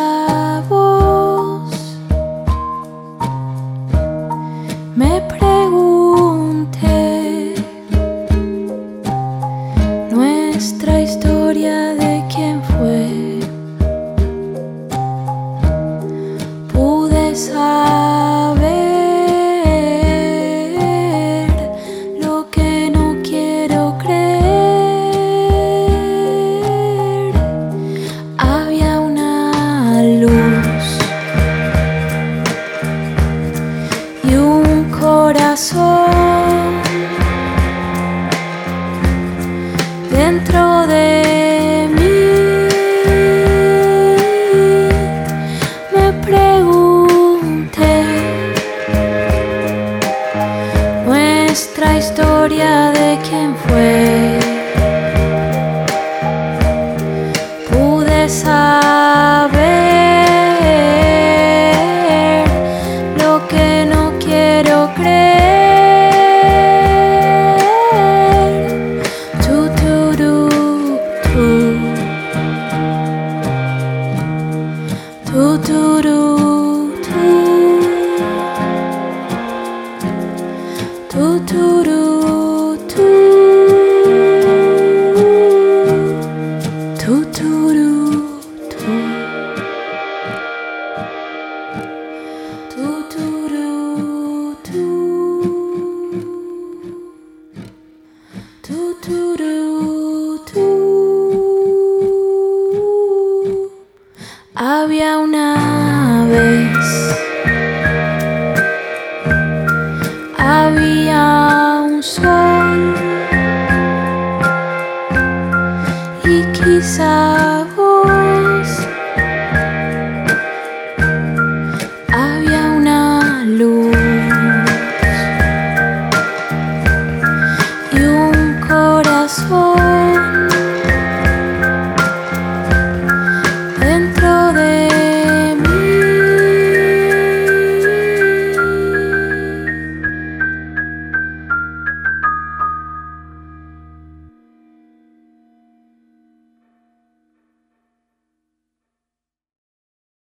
esa voz me pregunté nuestra historia de quién fue. Pude saber lo que no quiero creer. Había una luz y un corazón dentro de mí. Me pregunté nuestra historia de quién fue. Pude saber lo que no quiero creer. Tu, tu, tu, tu. Tu, tu, tu, tu. Tu, tu, tu, tu. Tu, tu, tu, tu. Tu, tu, tu, tu. Tu, tu, tu. Había una vez